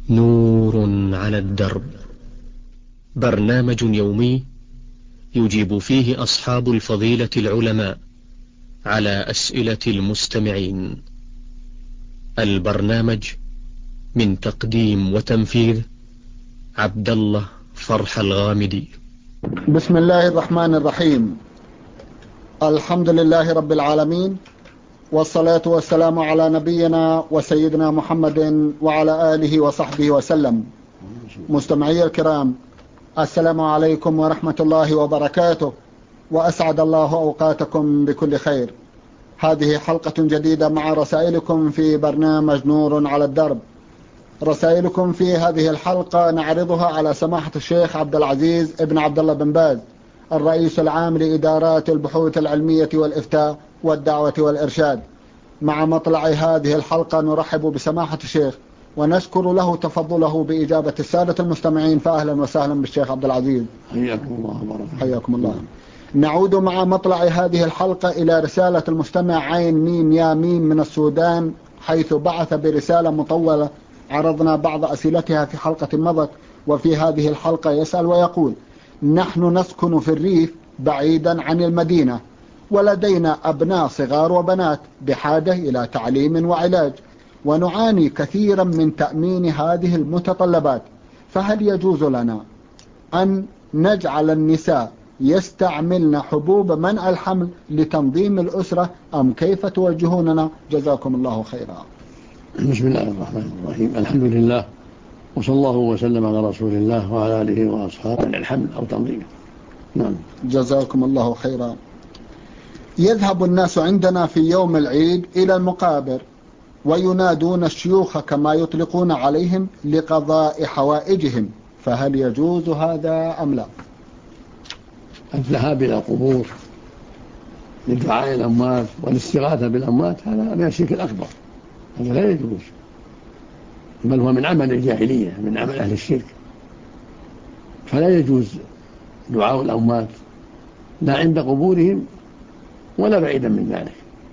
نور على الدرب، برنامج يومي يجيب فيه أصحاب الفضيلة العلماء على أسئلة المستمعين. البرنامج من تقديم وتنفيذ عبد الله فرح الغامدي. بسم الله الرحمن الرحيم. الحمد لله رب العالمين، والصلاة والسلام على نبينا وسيدنا محمد وعلى آله وصحبه وسلم. مستمعي الكرام، السلام عليكم ورحمة الله وبركاته، وأسعد الله أوقاتكم بكل خير. هذه حلقة جديدة مع رسائلكم في برنامج نور على الدرب. رسائلكم في هذه الحلقة نعرضها على سماحة الشيخ عبد العزيز ابن عبد الله بن باز، الرئيس العام لإدارات البحوث العلمية والإفتاء والدعوة والإرشاد. مع مطلع هذه الحلقة نرحب بسماحة الشيخ ونشكر له تفضله بإجابة السادة المستمعين، فأهلا وسهلا بالشيخ عبد العزيز. حياكم الله وبارك. حياكم الله. نعود مع مطلع هذه الحلقة إلى رسالة المستمع عين ميم يا ميم من السودان، حيث بعث برسالة مطولة عرضنا بعض أسئلتها في حلقة مضت. وفي هذه الحلقة يسأل ويقول: نحن نسكن في الريف بعيدا عن المدينة، ولدينا أبناء صغار وبنات بحاجة إلى تعليم وعلاج، ونعاني كثيرا من تأمين هذه المتطلبات، فهل يجوز لنا أن نجعل النساء يستعملن حبوب منع الحمل لتنظيم الأسرة، أم كيف توجهوننا؟ جزاكم الله خيرا. بسم الله الرحمن الرحيم. الحمد لله، وصلى الله وسلم على رسول الله وعلى آله وأصحابه الحمل أو تنظيمه. نعم. جزاكم الله خيرا. يذهب الناس عندنا في يوم العيد إلى المقابر وينادون الشيوخ كما يطلقون عليهم لقضاء حوائجهم، فهل يجوز هذا أم لا؟ الذهاب إلى القبور لدعاء الأموات والاستغاثة بالأموات هذا من الشرك الأكبر، هذا لا يجوز، بل هو من عمل الجاهلية، من عمل أهل الشرك. فلا يجوز دعاء الأموات لا عند قبورهم ولا بعيدا من ذلك،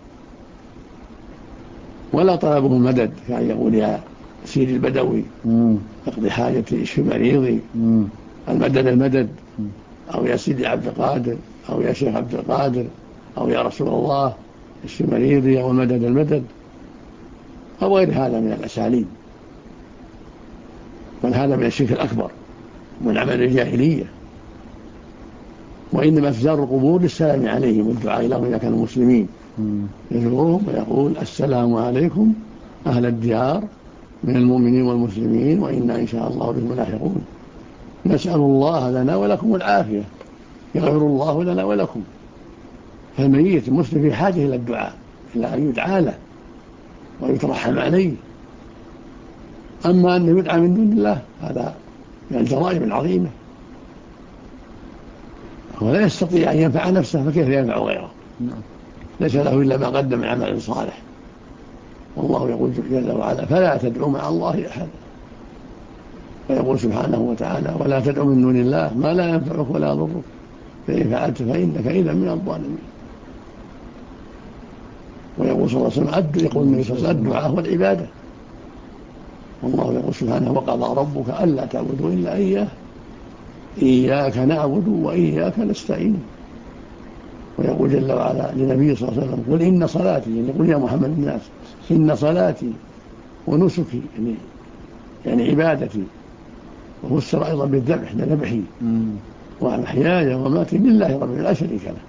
ولا طلبهم المدد كان يقول يا سيدي البدوي اقضي حاجتي اشفي مريضي، المدد، أو يا سيدي عبد القادر، أو يا شيخ عبد القادر، أو يا رسول الله اشفي مريضي، أو المدد، أو غير هذا من الأساليب، بل هذا من الشرك الأكبر من عمل الجاهلية. وإنما افزار القبور للسلام عليهم والدعاء لهم إذا كانوا مسلمين، يزورهم ويقول السلام عليكم أهل الديار من المؤمنين والمسلمين وإنا إن شاء الله بهم لاحقون، نسأل الله لنا ولكم العافية، يغفر الله لنا ولكم. فالميت المسلم في حاجة إلى الدعاء، إلى أن يدعى له ويترحم عليه. أما أنه يدعى من دون الله هذا من الجرائم العظيمة، ولا يستطيع أن ينفع نفسه فكيف ينفع غيره؟ ليس له إلا ما قدم من عمل صالح. والله يقول جل وعلا فلا تدعوا مع الله أحد، ويقول سبحانه وتعالى ولا تدعوا من دون الله ما لا ينفعك ولا يضرك فإن فعلت فإنك إذا من الظالمين. ويقول صلى الله عليه وسلم يقول النبي صلى الله عليه وسلم الدعاء والعبادة. والله يقول سبحانه وقضى ربك ألا تعبدوا إلا إياه إياك نعبد وإياك نستعين. ويقول جل وعلا لنبيه صلى الله عليه وسلم قل إن صلاتي، يعني قل يا محمد الناس إن صلاتي ونسكي يعني عبادتي، وفسر أيضا بالذبح ذبحي ومحياي ومماتي لله رب لا شريك له.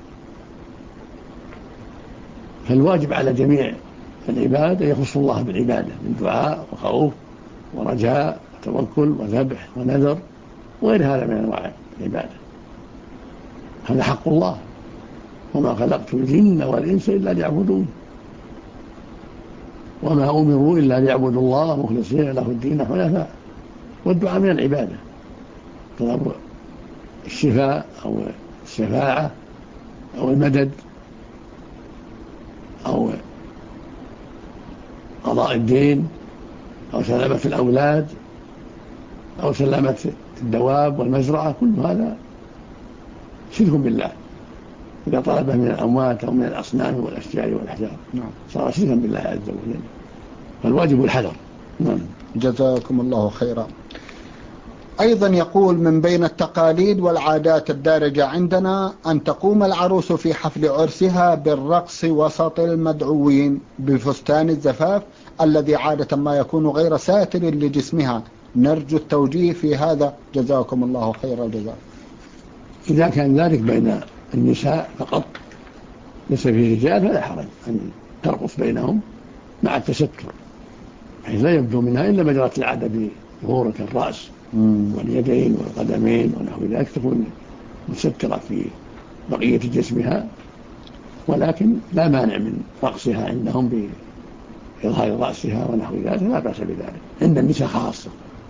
فالواجب على جميع العبادة يخص الله بالعبادة من دعاء وخوف ورجاء وتوكل وذبح ونذر وغير هذا من أنواع العبادة. هذا حق الله، وما خلقت الجن والإنس إلا ليعبدون، وما أمروا إلا ليعبدوا الله مخلصين له الدين حنفاء. والدعاء من العبادة، طلب الشفاء أو الشفاعة أو المدد أو قضاء الدين أو سلامة الأولاد أو سلامة الدواب والمزرعة، كل هذا شرك بالله إذا طلبه من الأموات أو من الأصنام والأشجار والأحجار، صار شركا بالله عز وجل. فالواجب الحذر جزاكم الله خيرا. أيضا يقول: من بين التقاليد والعادات الدارجة عندنا أن تقوم العروس في حفل عرسها بالرقص وسط المدعوين بفستان الزفاف الذي عادة ما يكون غير ساتر لجسمها. نرجو التوجيه في هذا، جزاكم الله خير الجزاء. إذا كان ذلك بين النساء فقط ليس فيه رجال فلا حرج أن ترقص بينهم مع التستر، حيث لا يبدو منها إلا مجرة العادة بظهورة الرأس واليدين والقدمين ونحو ذلك، تكون مسترة في بقية جسمها، ولكن لا مانع من رقصها عندهم بإظهار رأسها ونحو ذلك، لا بأس بذلك. عند النساء خاصة،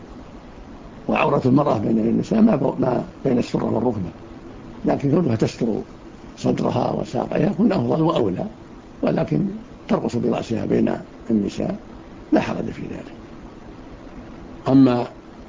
وعورة المرأة بين النساء ما بين السرة والركبة، لكن كونها تستر صدرها وساقها يكون أفضل وأولى، ولكن ترقص برأسها بين النساء لا حرج في ذلك. أما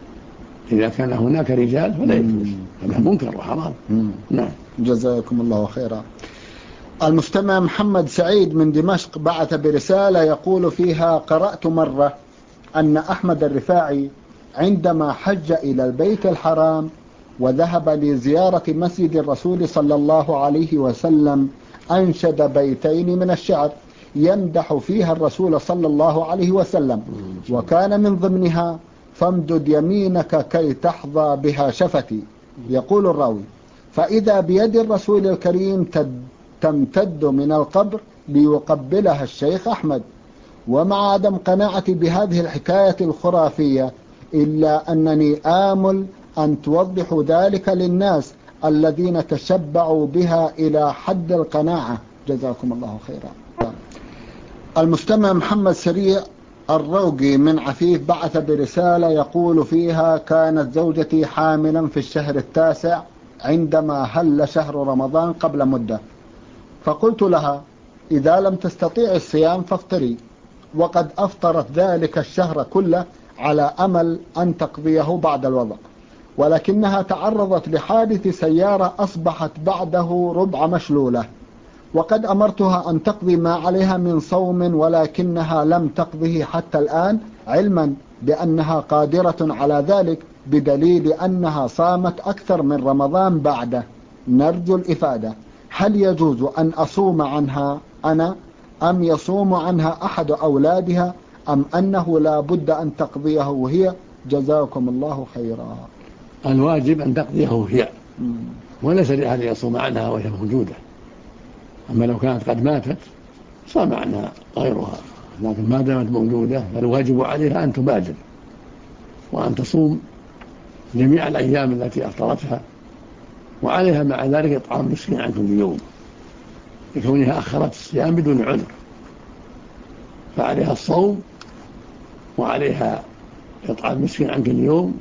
إذا كان هناك رجال فلا يجوز، هذا منكر وحرام. نعم، جزاكم الله خيرا. المستمع محمد سعيد من دمشق بعث برسالة يقول فيها: قرأت مرة أن أحمد الرفاعي عندما حج إلى البيت الحرام وذهب لزيارة مسجد الرسول صلى الله عليه وسلم أنشد بيتين من الشعر يمدح فيها الرسول صلى الله عليه وسلم، وكان من ضمنها: فامدد يمينك كي تحظى بها شفتي. يقول الراوي: فإذا بيد الرسول الكريم تمتد من القبر ليقبلها الشيخ أحمد. ومع عدم قناعتي بهذه الحكاية الخرافية إلا أنني آمل أن توضحوا ذلك للناس الذين تشبعوا بها إلى حد القناعة، جزاكم الله خيرا. المستمع محمد سريع الروقي من عفيف بعث برسالة يقول فيها: كانت زوجتي حاملا في الشهر التاسع عندما هل شهر رمضان قبل مدة، فقلت لها: إذا لم تستطيع الصيام فافطري، وقد أفطرت ذلك الشهر كله على أمل أن تقضيه بعد الوضع، ولكنها تعرضت لحادث سيارة أصبحت بعده ربع مشلولة، وقد أمرتها أن تقضي ما عليها من صوم، ولكنها لم تقضه حتى الآن، علما بأنها قادرة على ذلك بدليل أنها صامت أكثر من رمضان بعده. نرجو الإفادة: هل يجوز أن أصوم عنها أنا أم يصوم عنها أحد أولادها، أم أنه لا بد أن تقضيه هي؟ جزاكم الله خيرا. الواجب أن تقضيه هي، وليس لأحد يصوم عنها وهي موجودة. أما لو كانت قد ماتت صام عنها غيرها، لكن ما دامت موجودة فالواجب عليها أن تبادر وأن تصوم جميع الأيام التي أفطرتها، وعليها مع ذلك إطعام مسكين عن كل يوم لكونها أخرت الصيام بدون عذر، فعليها الصوم وعليها إطعام مسكين عن كل يوم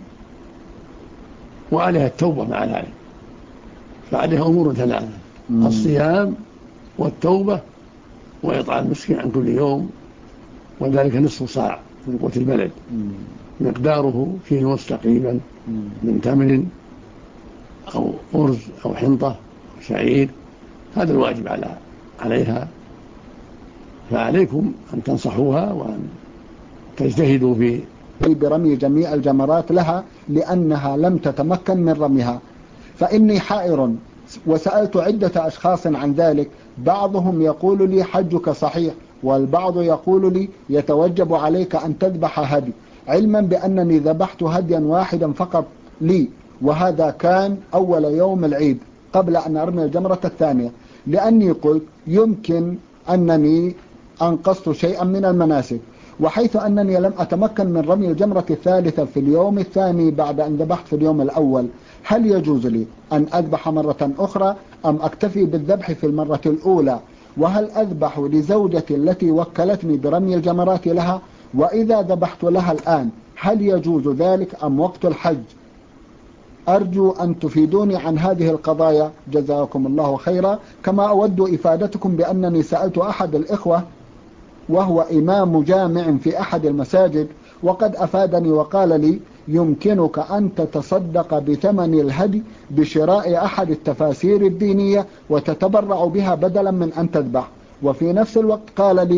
وعليها التوبة مع ذلك، فعليها أمور ثلاثة: الصيام والتوبة وإطعام مسكين عن كل يوم، وذلك نصف صاع من قوت البلد مقداره كيلو تقريبا من تمر أو أرز أو حنطة أو شعير. هذا الواجب عليها، فعليكم أن تنصحوها وأن تجتهدوا برمي جميع الجمرات لها لأنها لم تتمكن من رميها. فإني حائر وسألت عدة أشخاص عن ذلك، بعضهم يقول لي حجك صحيح، والبعض يقول لي يتوجب عليك أن تذبح هدي، علما بأنني ذبحت هديا واحدا فقط لي، وهذا كان أول يوم العيد قبل أن أرمي الجمرة الثانية، لأني قلت يمكن أنني أنقصت شيئا من المناسك، وحيث أنني لم أتمكن من رمي الجمرة الثالثة في اليوم الثاني بعد أن ذبحت في اليوم الأول، هل يجوز لي أن أذبح مرة أخرى أم أكتفي بالذبح في المرة الأولى؟ وهل أذبح لزوجتي التي وكلتني برمي الجمرات لها؟ وإذا ذبحت لها الآن هل يجوز ذلك أم وقت الحج؟ أرجو أن تفيدوني عن هذه القضايا، جزاكم الله خيرا. كما أود إفادتكم بأنني سألت أحد الإخوة وهو إمام جامع في أحد المساجد، وقد أفادني وقال لي يمكنك أن تتصدق بثمن الهدي بشراء أحد التفاسير الدينية وتتبرع بها بدلا من أن تذبح. وفي نفس الوقت قال لي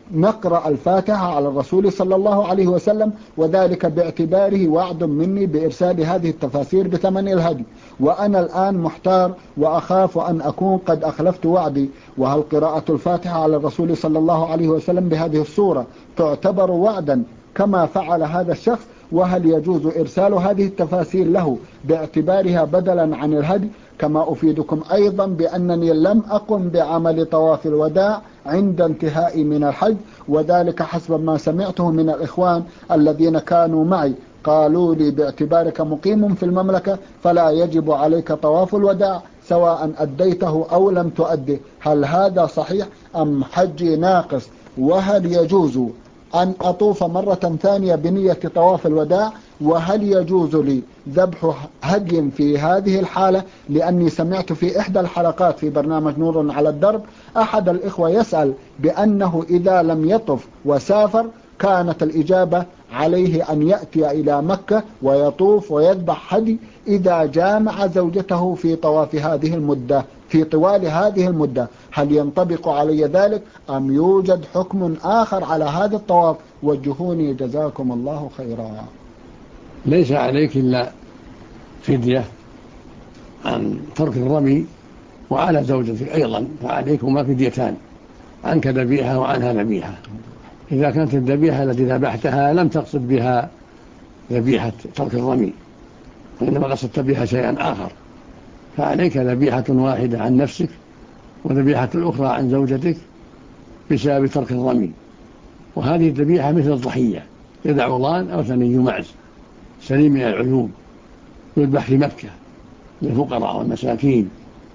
نقرأ الفاتحة على الرسول صلى الله عليه وسلم، وذلك باعتباره وعد مني بإرسال هذه التفاسير بثمن الهدي، وأنا الآن محتار وأخاف أن أكون قد أخلفت وعدي. وهل قراءة الفاتحة على الرسول صلى الله عليه وسلم بهذه الصورة تعتبر وعدا كما فعل هذا الشخص؟ وهل يجوز إرسال هذه التفاسير له باعتبارها بدلا عن الهدي؟ كما أفيدكم أيضا بأنني لم أقم بعمل طواف الوداع عند انتهائي من الحج، وذلك حسب ما سمعته من الإخوان الذين كانوا معي، قالوا لي باعتبارك مقيم في المملكة فلا يجب عليك طواف الوداع سواء أديته أو لم تؤده. هل هذا صحيح أم حجي ناقص؟ وهل يجوز أن أطوف مرة ثانية بنية طواف الوداع؟ وهل يجوز لي ذبح هدي في هذه الحالة؟ لأني سمعت في إحدى الحلقات في برنامج نور على الدرب أحد الإخوة يسأل بأنه إذا لم يطف وسافر كانت الإجابة عليه أن يأتي إلى مكة ويطوف ويذبح هدي إذا جامع زوجته في طواف هذه المدة، في طوال هذه المدة. هل ينطبق علي ذلك أم يوجد حكم آخر على هذا الطواف؟ وجهوني جزاكم الله خيرا. ليس عليك إلا فدية عن ترك الرمي، وعلى زوجتك أيضا فعليكما فديتان، عنك ذبيحة وعنها ذبيحة. إذا كانت الذبيحة التي ذبحتها لم تقصد بها ذبيحة ترك الرمي وإنما قصدت بها شيئا آخر، فعليك ذبيحة واحدة عن نفسك وذبيحة الأخرى عن زوجتك بسبب ترك الرمي. وهذه الذبيحة مثل الضحية، يدعوضان أو ثني معز سليم من العيوب، يذبح في مكة للفقراء والمساكين،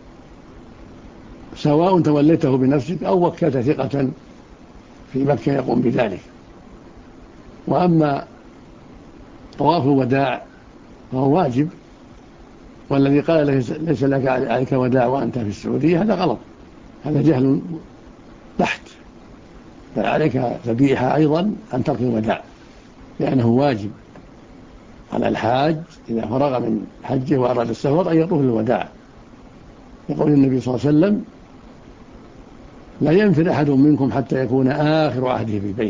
سواء توليته بنفسك أو وكلت ثقة في مكة يقوم بذلك. وأما طواف الوداع فهو واجب، والذي قال ليس لك عليك وداع وأنت في السعودية هذا غلط، هذا جهل بحت. بل عليك ذبيحة أيضا عن ترك الوداع، لأنه واجب على الحاج إذا فرغ من حجه وأراد السفر أن يطوف الوداع. يقول النبي صلى الله عليه وسلم: لا ينفر أحد منكم حتى يكون آخر عهده في البيت.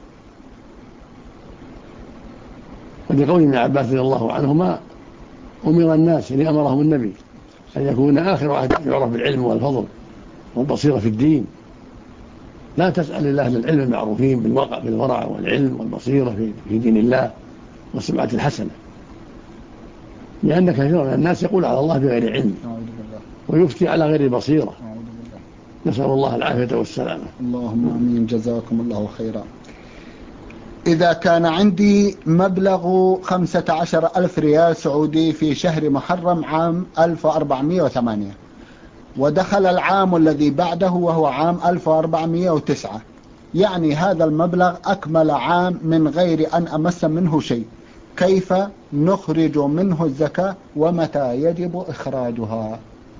ولقول ابن عباس رضي الله عنهما: أمر الناس يعني أمرهم النبي أن يكون آخر عهده يعرف بالعلم والفضل والبصيرة في الدين. لا تسأل الله أهل العلم المعروفين بالورع والعلم والبصيرة في دين الله والسمعة الحسنة، لأن كثير من الناس يقول على الله بغير علم ويفتي على غير بصيرة. نسأل الله العافية والسلامة. اللهم آمين. جزاكم الله خيرا. إذا كان عندي مبلغ 15,000 ريال سعودي في شهر محرم عام 1408، ودخل العام الذي بعده وهو عام 1409، يعني هذا المبلغ أكمل عام من غير أن أمس منه شيء، كيف نخرج منه الزكاة ومتى يجب إخراجها؟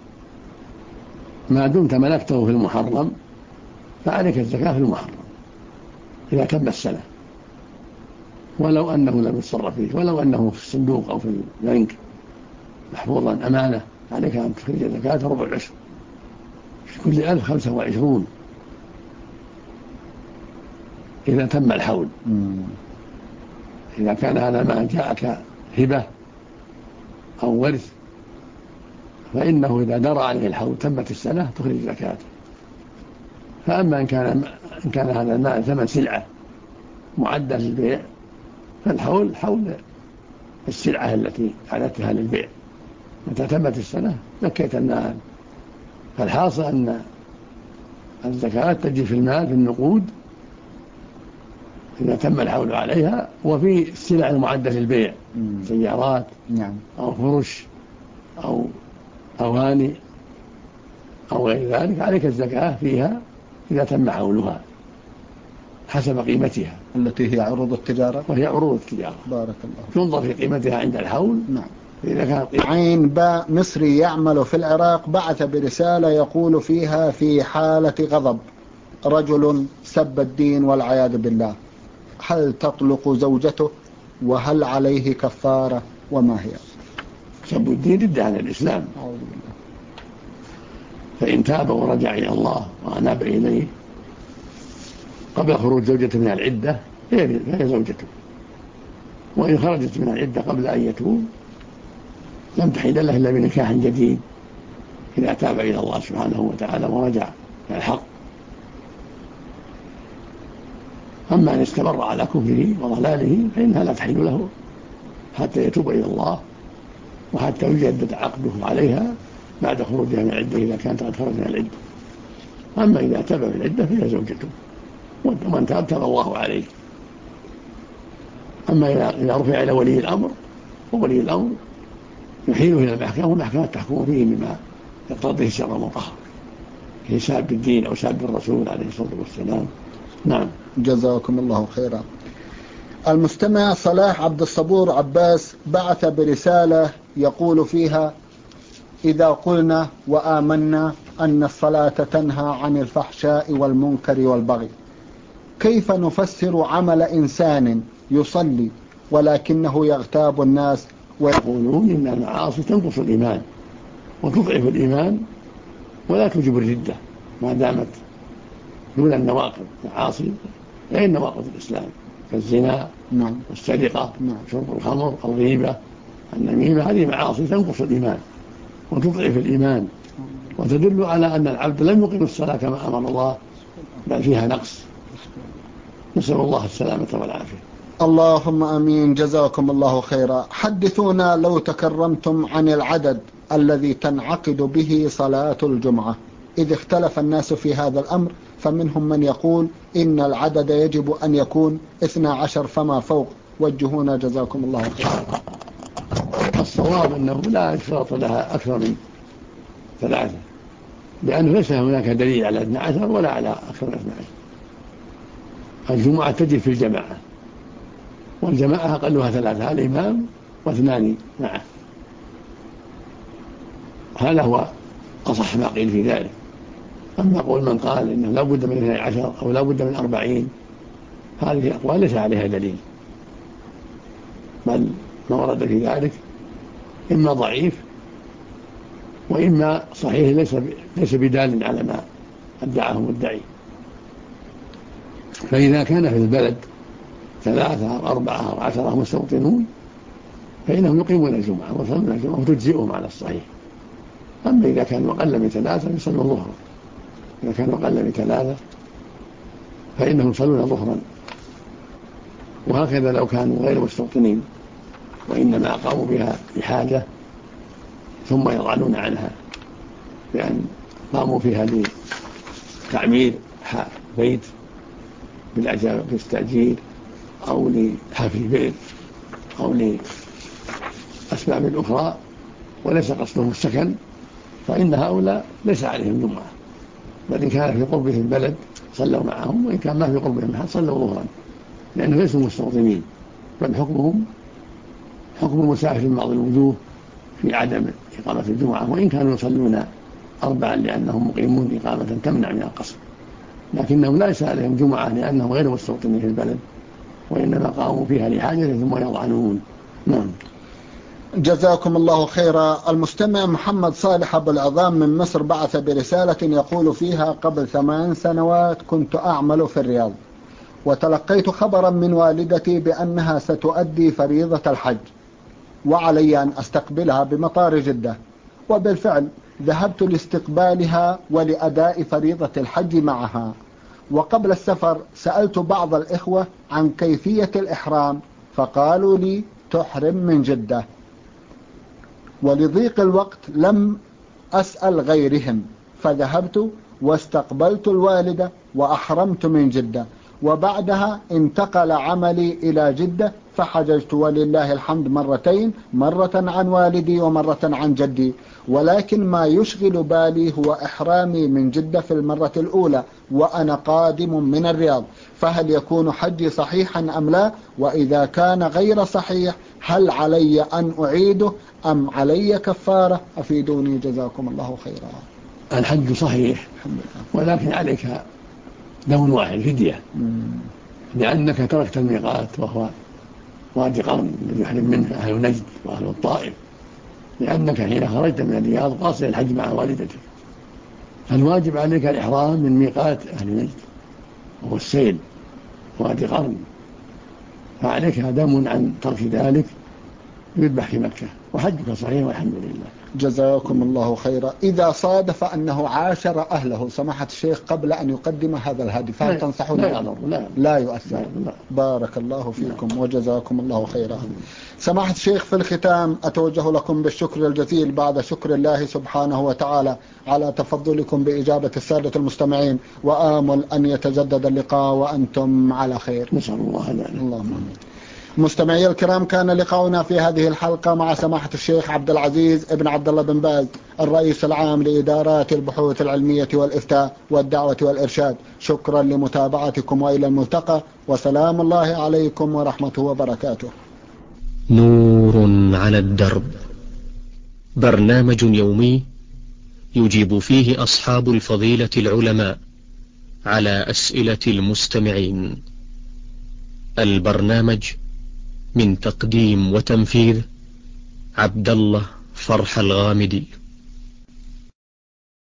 ما دمت ملكته في المحرم فعليك الزكاة في المحرم إذا تم السنة، ولو أنه لم يتصرف فيه، ولو أنه في الصندوق أو في البنك محفوظا أمانة، عليك أن تخرج الزكاة ربع العشر في كل 1025 إذا تم الحول. إذا كان هذا ما جاءك هبة أو ورث فإنه إذا درى عليه الحول تمت السنة تخرج زكاته. فأما إن كان هذا المال ثمن سلعة معدة للبيع فالحول حول السلعة التي أعدتها للبيع، متى تمت السنة زكيت المال. فالحاصل أن الزكاة تجي في المال في النقود إذا تم الحول عليها، وفي السلع المعدة للبيع سيارات أو فرش أو أواني أو غير ذلك عليك الزكاة فيها إذا تم حولها حسب قيمتها التي هي عروض التجارة. وهي عروض التجارة. بارك الله. تنظر في قيمتها عند الحول. نعم. إذا كان عين باء مصري يعمل في العراق بعث برسالة يقول فيها: في حالة غضب رجل سب الدين والعياذ بالله، هل تطلق زوجته؟ وهل عليه كفارة؟ وما هي؟ سب الدين ضد عن الإسلام، فإن تاب ورجع إلى الله وأناب إليه قبل خروج زوجته من العدة فهي زوجته، وإن خرجت من العدة قبل أن يتوب لم تحل له إلا بنكاح جديد إذا تاب إلى الله سبحانه وتعالى ورجع إلى الحق. أما أن استمر على كفره وضلاله فإنها لا تحل له حتى يتوب إلى الله وحتى يجدد عقده عليها بعد خروجها من العدة إذا كانت قد خرجت من العدة. أما إذا تاب من العدة فهي زوجته، ومن تاب تاب الله عليه. أما إذا رفع إلى ولي الأمر وولي الأمر يحيله إلى المحكمة والمحكمة تحكم فيه بما يقتضيه الشرع المطهر في ساب الدين أو ساب الرسول عليه الصلاة والسلام. نعم. جزاكم الله خيرا. المستمع صلاح عبد الصبور عباس بعث برسالة يقول فيها: إذا قلنا وآمنا أن الصلاة تنهى عن الفحشاء والمنكر والبغي، كيف نفسر عمل إنسان يصلي ولكنه يغتاب الناس ويقولون إن المعاصي تنقص الإيمان وتضعف الإيمان ولا توجب الردة ما دامت دون النواقض؟ معاصي غير نواقض الإسلام كالزنا والسرقة شرب الخمر الغيبة النميمة، هذه معاصي تنقص الإيمان وتضعف الإيمان وتدل على أن العبد لم يقيم الصلاة كما أمر الله بل فيها نقص. نسأل الله السلامة والعافية. اللهم أمين. جزاكم الله خيرا. حدثونا لو تكرمتم عن العدد الذي تنعقد به صلاة الجمعة، إذ اختلف الناس في هذا الأمر، فمنهم من يقول إن العدد يجب أن يكون 12 فما فوق. وجهونا جزاكم الله خيرا. الصواب أنه لا يشترط لها أكثر من 3، لأنه ليس هناك دليل على 12 ولا على أكثر من 12. الجمعة تجب في الجماعة، والجماعة أقلها 3، الإمام و2 معه. هذا هو أصح ما قيل في ذلك. أما قول من قال إنه لا بد من 12 أو لا بد من 40، هذه أقوال ليس عليها دليل، بل ما ورد في ذلك إما ضعيف وإما صحيح ليس بدال على ما ادعاه مدعي. فإذا كان في البلد 3 أو 4 أو 10 مستوطنون فإنهم يقيمون الجمعة ويصلون الجمعة وتجزئهم على الصحيح. أما إذا كانوا أقل من 3 يصلون ظهرا، إذا كانوا أقل من 3 فإنهم يصلون ظهرا. وهكذا لو كانوا غير مستوطنين وإنما قاموا بها بحاجة ثم يضعنون عنها بأن قاموا فيها لتعمير بيت بالاستأجير أو لحفر بئر أو لأسباب أخرى وليس قصدهم السكن، فإن هؤلاء ليس عليهم جمعة، بل إن كان في قربهم البلد صلوا معهم، وإن كان ما في قربهم محل صلوا ظهرا، لأنهم ليسوا مستوطنين، بل حكمهم حكم المسافر من بعض الوجوه في عدم إقامة الجمعة، وإن كانوا يصلون 4 لأنهم مقيمون إقامة تمنع من القصر، لكنهم لا يسأل عليهم جمعة لأنهم غير مستوطنين في البلد وإنما قاموا فيها لحاجة ثم يضعنون. نعم. جزاكم الله خيرا. المستمع محمد صالح أبو العظام من مصر بعث برسالة يقول فيها: قبل 8 سنوات كنت أعمل في الرياض، وتلقيت خبرا من والدتي بأنها ستؤدي فريضة الحج وعلي أن أستقبلها بمطار جدة، وبالفعل ذهبت لاستقبالها ولأداء فريضة الحج معها. وقبل السفر سألت بعض الإخوة عن كيفية الإحرام فقالوا لي تحرم من جدة، ولضيق الوقت لم أسأل غيرهم، فذهبت واستقبلت الوالدة وأحرمت من جدة، وبعدها انتقل عملي إلى جدة فحججت ولله الحمد 2 مرة عن والدي ومرة عن جدي، ولكن ما يشغل بالي هو إحرامي من جدة في المرة الأولى وأنا قادم من الرياض، فهل يكون حجي صحيحا أم لا؟ وإذا كان غير صحيح هل علي أن أعيده أم علي كفارة؟ أفيدوني جزاكم الله خيرا. الحج صحيح ولكن عليك دم واحد فدية، لأنك تركت الميقات وهو وادي قرن الذي يحرم منه أهل نجد وأهل الطائف، لأنك حين خرجت من الرياض قاصد الحج مع والدتك، فالواجب عليك الإحرام من ميقات أهل نجد وهو السيل وادي قرن، فعليك دم عن ترك ذلك يذبح في مكة، وحجك صحيح والحمد لله. جزاكم الله خيرا. إذا صادف أنه عاشر أهله سماحة الشيخ قبل أن يقدم هذا الهدي فهل تنصحون؟ لا يضر، لا يؤثر. لا. بارك الله فيكم وجزاكم الله خيرا. سماحة الشيخ، في الختام أتوجه لكم بالشكر الجزيل بعد شكر الله سبحانه وتعالى على تفضلكم بإجابة السادة المستمعين، وآمل أن يتجدد اللقاء وأنتم على خير. نسأل الله ذلك. اللهم آمين. مستمعي الكرام، كان لقاؤنا في هذه الحلقة مع سماحة الشيخ عبد العزيز ابن عبد الله بن باز، الرئيس العام لإدارات البحوث العلمية والإفتاء والدعوة والإرشاد. شكرا لمتابعتكم وإلى الملتقى، وسلام الله عليكم ورحمته وبركاته. نور على الدرب، برنامج يومي يجيب فيه أصحاب الفضيلة العلماء على أسئلة المستمعين. البرنامج من تقديم وتنفيذ عبد الله فرح الغامدي.